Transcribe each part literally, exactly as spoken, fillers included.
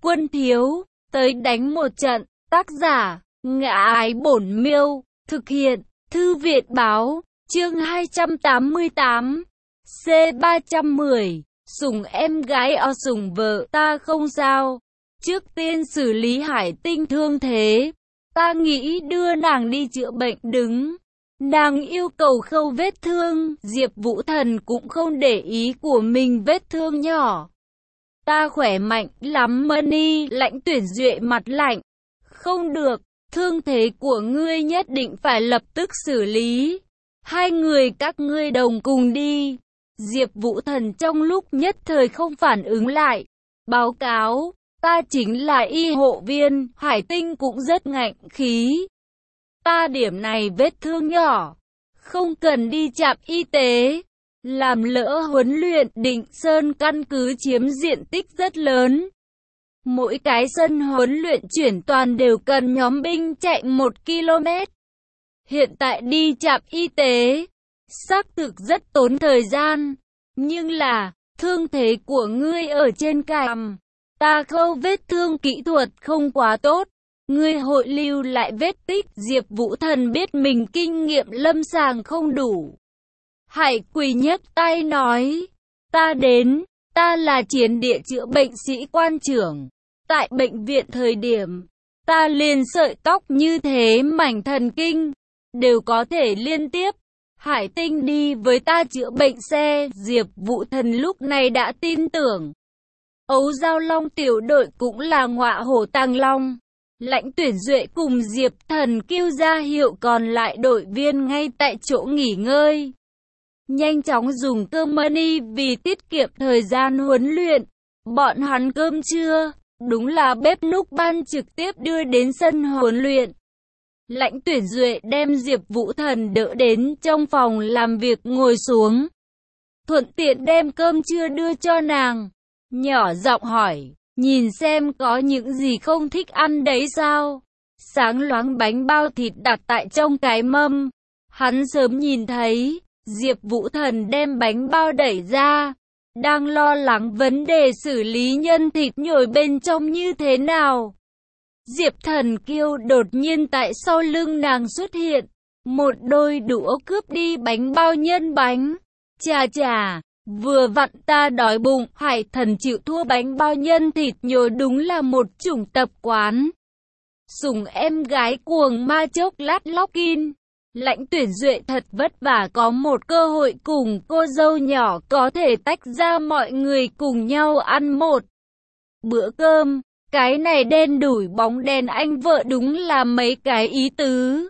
Quân thiếu, tới đánh một trận. Tác giả, Ngã Ái Bổn Miêu. Thực hiện, Thư viện báo. Chương hai trăm tám mươi tám. C ba trăm mười. Sủng em gái o sủng vợ ta không sao. Trước tiên xử lý Hải Tinh thương thế. Ta nghĩ đưa nàng đi chữa bệnh đứng. Nàng yêu cầu khâu vết thương. Diệp Vũ Thần cũng không để ý của mình vết thương nhỏ. Ta khỏe mạnh lắm Money. Lãnh Tuyển Duệ mặt lạnh. Không được, thương thế của ngươi nhất định phải lập tức xử lý. Hai người các ngươi đồng cùng đi. Diệp Vũ Thần trong lúc nhất thời không phản ứng lại. Báo cáo, ta chính là y hộ viên. Hải Tinh cũng rất ngạnh khí. Ta điểm này vết thương nhỏ, không cần đi trạm y tế. Làm lỡ huấn luyện. Định Sơn căn cứ chiếm diện tích rất lớn. Mỗi cái sân huấn luyện chuyển toàn đều cần nhóm binh chạy một ki lô mét. Hiện tại đi trạm y tế, xác thực rất tốn thời gian. Nhưng là, thương thế của ngươi ở trên cằm. Ta khâu vết thương kỹ thuật không quá tốt. Ngươi hội lưu lại vết tích. Diệp Vũ Thần biết mình kinh nghiệm lâm sàng không đủ. Hải Quỳ nhấc tay nói. Ta đến, ta là chiến địa chữa bệnh sĩ quan trưởng. Tại bệnh viện thời điểm, ta liền sợi tóc như thế mảnh thần kinh, đều có thể liên tiếp. Hải Tinh đi với ta chữa bệnh xe. Diệp Vũ Thần lúc này đã tin tưởng. Ấu Giao Long tiểu đội cũng là ngọa hổ tàng long. Lãnh Tuyển Duệ cùng Diệp Thần kêu ra hiệu còn lại đội viên ngay tại chỗ nghỉ ngơi. Nhanh chóng dùng cơm money vì tiết kiệm thời gian huấn luyện. Bọn hắn cơm trưa, đúng là bếp núc ban trực tiếp đưa đến sân huấn luyện. Lãnh Tuyển Duệ đem Diệp Vũ Thần đỡ đến trong phòng làm việc ngồi xuống. Thuận tiện đem cơm trưa đưa cho nàng. Nhỏ giọng hỏi, nhìn xem có những gì không thích ăn đấy sao? Sáng loáng bánh bao thịt đặt tại trong cái mâm. Hắn sớm nhìn thấy, Diệp Vũ Thần đem bánh bao đẩy ra. Đang lo lắng vấn đề xử lý nhân thịt nhồi bên trong như thế nào. Diệp Thần Kiêu đột nhiên tại sau lưng nàng xuất hiện. Một đôi đũa cướp đi bánh bao nhân bánh. Chà chà, vừa vặn ta đói bụng. Hải Thần chịu thua bánh bao nhân thịt nhồi đúng là một chủng tập quán. Sủng em gái cuồng ma chốc lát Lockin. Lãnh Tuyển Duệ thật vất vả có một cơ hội cùng cô dâu nhỏ có thể tách ra mọi người cùng nhau ăn một bữa cơm. Cái này đen đủi bóng đèn anh vợ đúng là mấy cái ý tứ.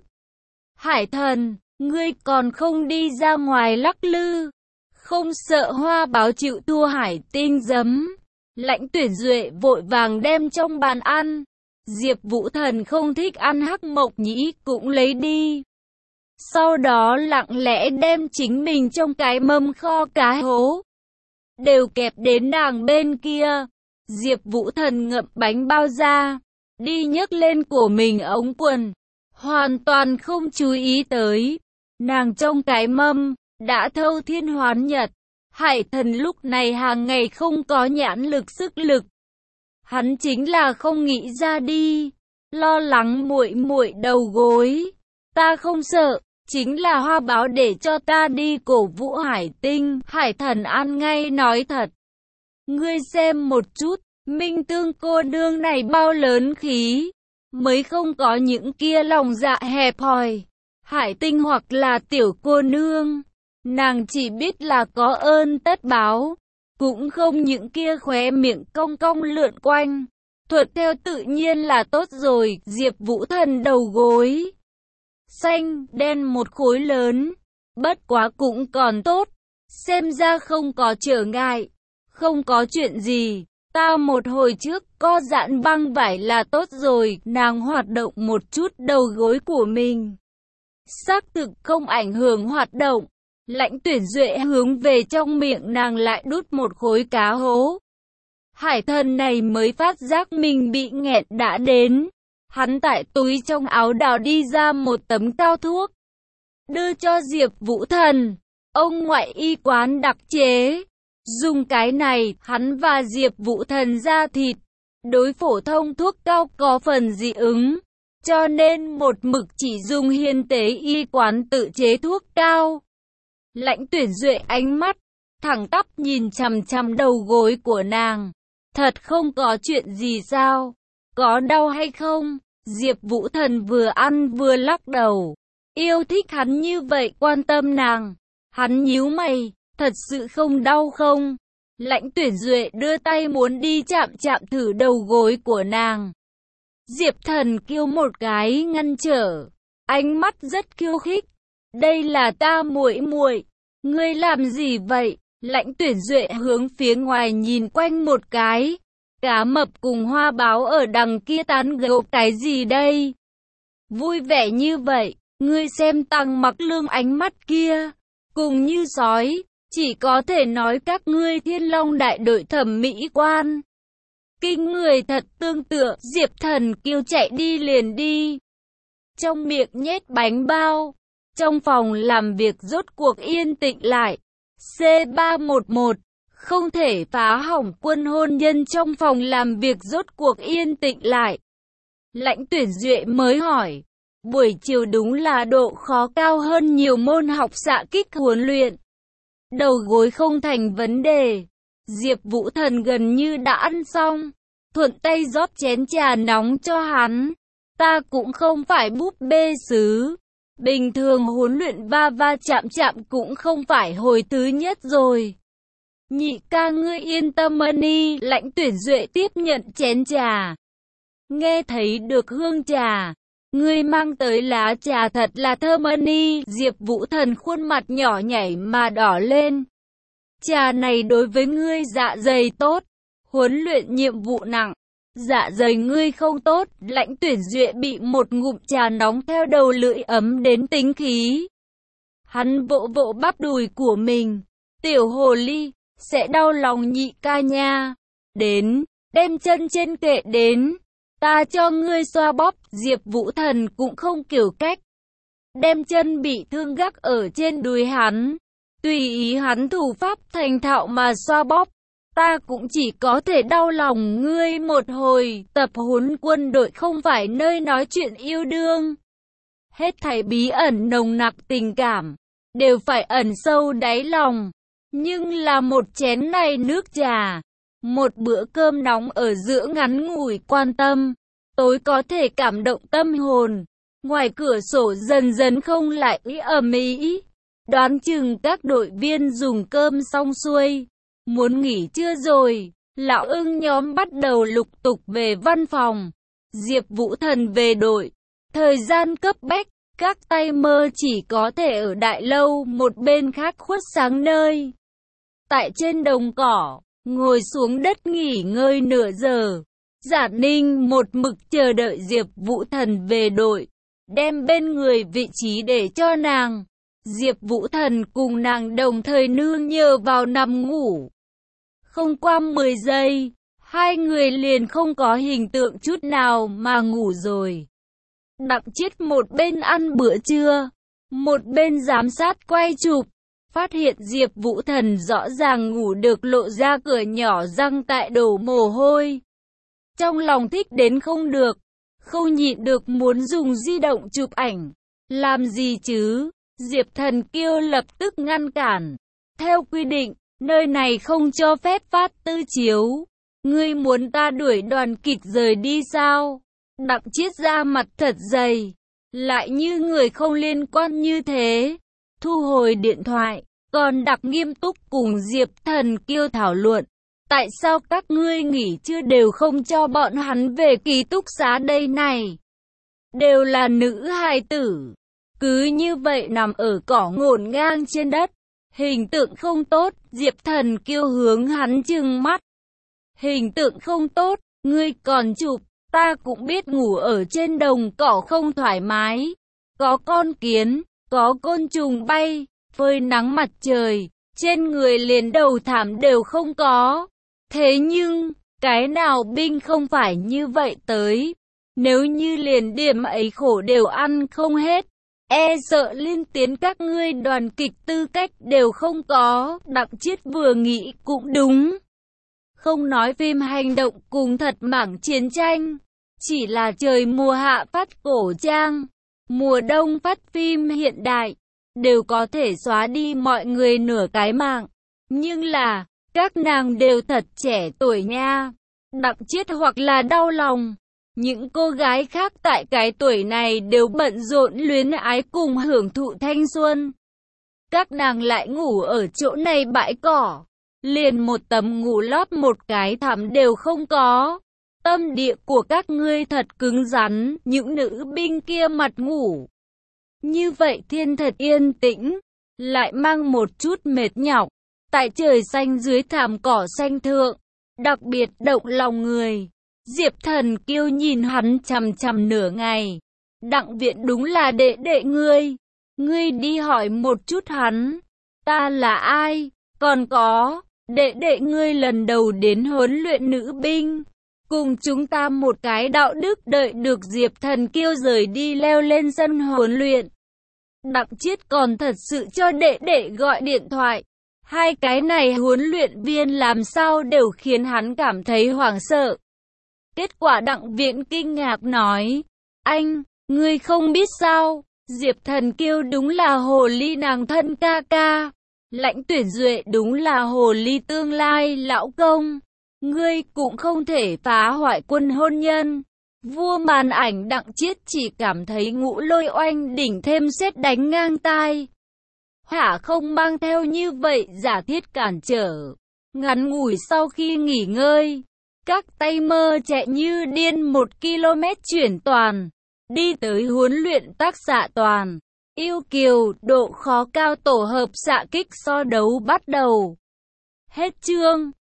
Hải Thần, ngươi còn không đi ra ngoài lắc lư, không sợ hoa báo chịu thua Hải Tinh giấm. Lãnh Tuyển Duệ vội vàng đem trong bàn ăn. Diệp Vũ Thần không thích ăn hắc mộc nhĩ cũng lấy đi. Sau đó lặng lẽ đem chính mình trong cái mâm kho cá hố đều kẹp đến nàng bên kia. Diệp Vũ Thần ngậm bánh bao ra, đi nhấc lên của mình ống quần, hoàn toàn không chú ý tới. Nàng trong cái mâm đã thâu thiên hoán nhật. Hải Thần lúc này hàng ngày không có nhãn lực sức lực. Hắn chính là không nghĩ ra đi, lo lắng muội muội đầu gối. Ta không sợ, chính là hoa báo để cho ta đi cổ vũ Hải Tinh. Hải Thần ăn ngay nói thật. Ngươi xem một chút, Minh Tương cô nương này bao lớn khí, mới không có những kia lòng dạ hẹp hòi. Hải Tinh hoặc là tiểu cô nương, nàng chỉ biết là có ơn tất báo, cũng không những kia khóe miệng cong cong lượn quanh. Thuận theo tự nhiên là tốt rồi. Diệp Vũ Thần đầu gối xanh, đen một khối lớn, bất quá cũng còn tốt, xem ra không có trở ngại, không có chuyện gì, ta một hồi trước có dạn băng vải là tốt rồi. Nàng hoạt động một chút đầu gối của mình, xác thực không ảnh hưởng hoạt động. Lãnh Tuyển Duệ hướng về trong miệng nàng lại đút một khối cá hố. Hải Thần này mới phát giác mình bị nghẹn đã đến. Hắn tại túi trong áo đào đi ra một tấm cao thuốc, đưa cho Diệp Vũ Thần. Ông ngoại y quán đặc chế, dùng cái này, hắn và Diệp Vũ Thần da thịt đối phổ thông thuốc cao có phần dị ứng, cho nên một mực chỉ dùng Hiên Tế Y quán tự chế thuốc cao. Lãnh Tuyển Duệ ánh mắt thẳng tắp nhìn chằm chằm đầu gối của nàng. Thật không có chuyện gì sao? Có đau hay không? Diệp Vũ Thần vừa ăn vừa lắc đầu. Yêu thích hắn như vậy quan tâm nàng. Hắn nhíu mày, thật sự không đau không? Lãnh Tuyển Duệ đưa tay muốn đi chạm chạm thử đầu gối của nàng. Diệp Thần kêu một cái ngăn trở, ánh mắt rất khiêu khích. Đây là ta muội muội, ngươi làm gì vậy? Lãnh Tuyển Duệ hướng phía ngoài nhìn quanh một cái. Cá mập cùng hoa báo ở đằng kia tán gẫu cái gì đây? Vui vẻ như vậy, ngươi xem Tăng Mặc Lương ánh mắt kia, cùng như sói, chỉ có thể nói các ngươi Thiên Long đại đội thẩm mỹ quan. Kinh người thật tương tự. Diệp Thần kêu chạy đi liền đi. Trong miệng nhét bánh bao. Trong phòng làm việc rốt cuộc yên tĩnh lại. C ba một một. Không thể phá hỏng quân hôn nhân trong phòng làm việc rốt cuộc yên tĩnh lại. Lãnh Tuyển Duệ mới hỏi. Buổi chiều đúng là độ khó cao hơn nhiều môn học xạ kích huấn luyện. Đầu gối không thành vấn đề. Diệp Vũ Thần gần như đã ăn xong, thuận tay rót chén trà nóng cho hắn. Ta cũng không phải búp bê sứ, bình thường huấn luyện va va chạm chạm cũng không phải hồi thứ nhất rồi. Nhị ca ngươi yên tâm đi. Lãnh Tuyển Duệ tiếp nhận chén trà. Nghe thấy được hương trà, ngươi mang tới lá trà thật là thơm đi. Diệp Vũ Thần khuôn mặt nhỏ nhảy mà đỏ lên. Trà này đối với ngươi dạ dày tốt, huấn luyện nhiệm vụ nặng, dạ dày ngươi không tốt. Lãnh Tuyển Duệ bị một ngụm trà nóng theo đầu lưỡi ấm đến tính khí. Hắn vỗ vỗ bắp đùi của mình. Tiểu hồ ly, sẽ đau lòng nhị ca nha. Đến, đem chân trên kệ đến, ta cho ngươi xoa bóp. Diệp Vũ Thần cũng không kiểu cách, đem chân bị thương gác ở trên đùi hắn, tùy ý hắn thủ pháp thành thạo mà xoa bóp. Ta cũng chỉ có thể đau lòng ngươi một hồi. Tập huấn quân đội không phải nơi nói chuyện yêu đương. Hết thảy bí ẩn nồng nặc tình cảm đều phải ẩn sâu đáy lòng. Nhưng là một chén này nước trà, một bữa cơm nóng ở giữa ngắn ngủi quan tâm, tối có thể cảm động tâm hồn. Ngoài cửa sổ dần dần không lại ý ầm ĩ. Đoán chừng các đội viên dùng cơm xong xuôi, muốn nghỉ trưa rồi. Lão ưng nhóm bắt đầu lục tục về văn phòng. Diệp Vũ Thần về đội. Thời gian cấp bách, các tay mơ chỉ có thể ở đại lâu một bên khác khuất sáng nơi. Tại trên đồng cỏ, ngồi xuống đất nghỉ ngơi nửa giờ. Giả Ninh một mực chờ đợi Diệp Vũ Thần về đội, đem bên người vị trí để cho nàng. Diệp Vũ Thần cùng nàng đồng thời nương nhờ vào nằm ngủ. Không qua mười giây, hai người liền không có hình tượng chút nào mà ngủ rồi. Đặng Chiết một bên ăn bữa trưa, một bên giám sát quay chụp, phát hiện Diệp Vũ Thần rõ ràng ngủ được lộ ra cửa nhỏ răng tại đổ mồ hôi. Trong lòng thích đến không được, không nhịn được muốn dùng di động chụp ảnh. Làm gì chứ? Diệp Thần Kiêu lập tức ngăn cản. Theo quy định, nơi này không cho phép phát tư chiếu. Ngươi muốn ta đuổi đoàn kịch rời đi sao? Đặng Chiết ra mặt thật dày, lại như người không liên quan như thế. Thu hồi điện thoại, còn đặc nghiêm túc cùng Diệp Thần Kiêu thảo luận. Tại sao các ngươi nghỉ trưa đều không cho bọn hắn về ký túc xá đây này? Đều là nữ hài tử, cứ như vậy nằm ở cỏ ngổn ngang trên đất, hình tượng không tốt. Diệp Thần Kiêu hướng hắn trừng mắt. Hình tượng không tốt, ngươi còn chụp? Ta cũng biết ngủ ở trên đồng cỏ không thoải mái, có con kiến, có côn trùng bay, phơi nắng mặt trời, trên người liền đầu thảm đều không có. Thế nhưng, cái nào binh không phải như vậy tới? Nếu như liền điểm ấy khổ đều ăn không hết, e sợ liên tiến các ngươi đoàn kịch tư cách đều không có. Đặng Chiết vừa nghĩ cũng đúng. Không nói phim hành động cùng thật mảng chiến tranh, chỉ là trời mùa hạ phát cổ trang, mùa đông phát phim hiện đại, đều có thể xóa đi mọi người nửa cái mạng. Nhưng là, các nàng đều thật trẻ tuổi nha. Đặng Chiết hoặc là đau lòng. Những cô gái khác tại cái tuổi này đều bận rộn luyến ái cùng hưởng thụ thanh xuân. Các nàng lại ngủ ở chỗ này bãi cỏ. Liền một tấm ngủ lót một cái thảm đều không có. Tâm địa của các ngươi thật cứng rắn, những nữ binh kia mặt ngủ. Như vậy thiên thật yên tĩnh, lại mang một chút mệt nhọc. Tại trời xanh dưới thảm cỏ xanh thượng, đặc biệt động lòng người. Diệp Thần Kiêu nhìn hắn chằm chằm nửa ngày. Đặng Viễn đúng là đệ đệ ngươi. Ngươi đi hỏi một chút hắn. Ta là ai? Còn có, đệ đệ ngươi lần đầu đến huấn luyện nữ binh. Cùng chúng ta một cái đạo đức đợi được Diệp Thần Kiêu rời đi leo lên sân huấn luyện. Đặng Chiết còn thật sự cho đệ đệ gọi điện thoại. Hai cái này huấn luyện viên làm sao đều khiến hắn cảm thấy hoảng sợ. Kết quả Đặng Viễn kinh ngạc nói, anh, ngươi không biết sao, Diệp Thần Kiêu đúng là hồ ly nàng thân ca ca, Lãnh Tuyển Duệ đúng là hồ ly tương lai lão công, ngươi cũng không thể phá hoại quân hôn nhân. Vua màn ảnh Đặng Chiết chỉ cảm thấy ngũ lôi oanh đỉnh thêm sét đánh ngang tai. Hả không mang theo như vậy giả thiết cản trở. Ngắn ngủi sau khi nghỉ ngơi, các tay mơ chạy như điên một ki lô mét chuyển toàn, đi tới huấn luyện tác xạ toàn. Yêu kiều, độ khó cao tổ hợp xạ kích so đấu bắt đầu. Hết chương.